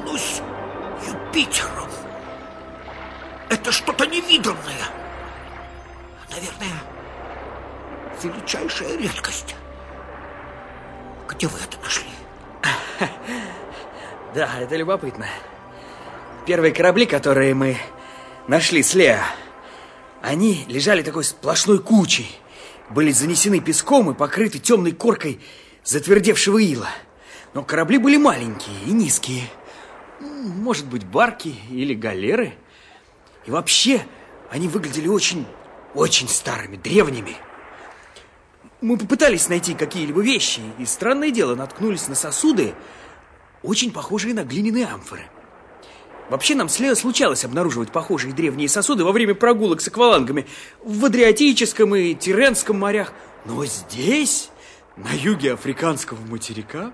клянусь Юпитером, это что-то невиданное. Наверное, величайшая редкость. Где вы это нашли? Да, это любопытно. Первые корабли, которые мы нашли с Лео, они лежали такой сплошной кучей, были занесены песком и покрыты темной коркой затвердевшего ила. Но корабли были маленькие и низкие. Может быть, барки или галеры. И вообще, они выглядели очень старыми, древними. Мы попытались найти какие-либо вещи, и, странное дело, наткнулись на сосуды, очень похожие на глиняные амфоры. Вообще, нам с Лео случалось обнаруживать похожие древние сосуды во время прогулок с аквалангами в Адриатическом и Тирренском морях. Но здесь, на юге африканского материка...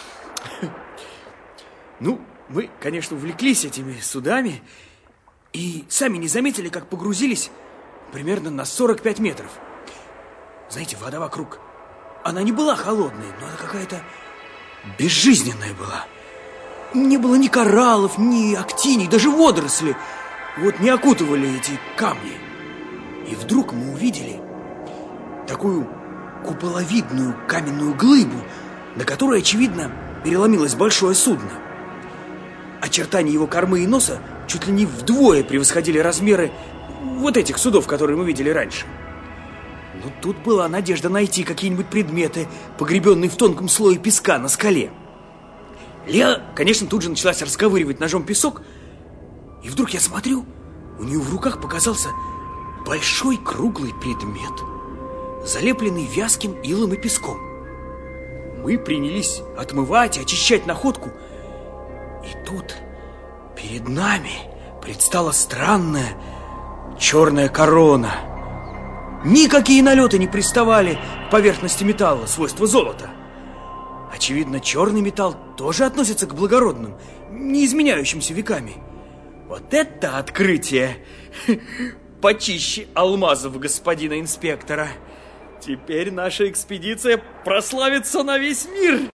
Ну, мы, конечно, увлеклись этими судами и сами не заметили, как погрузились примерно на 45 метров. Знаете, вода вокруг, она не была холодной, но она какая-то безжизненная была. Не было ни кораллов, ни актиний, даже водоросли вот не окутывали эти камни. И вдруг мы увидели такую куполовидную каменную глыбу, на которой, очевидно, переломилось большое судно. Очертания его кормы и носа чуть ли не вдвое превосходили размеры вот этих судов, которые мы видели раньше. Но тут была надежда найти какие-нибудь предметы, погребенные в тонком слое песка на скале. Лео, конечно, тут же началась расковыривать ножом песок, и вдруг я смотрю, у нее в руках показался большой круглый предмет, залепленный вязким илом и песком. Мы принялись отмывать и очищать находку, и тут перед нами предстала странная черная корона. Никакие налеты не приставали к поверхности металла, свойства золота. Очевидно, черный металл тоже относится к благородным, не изменяющимся веками. Вот это открытие! Почище алмазов господина инспектора. Теперь наша экспедиция прославится на весь мир.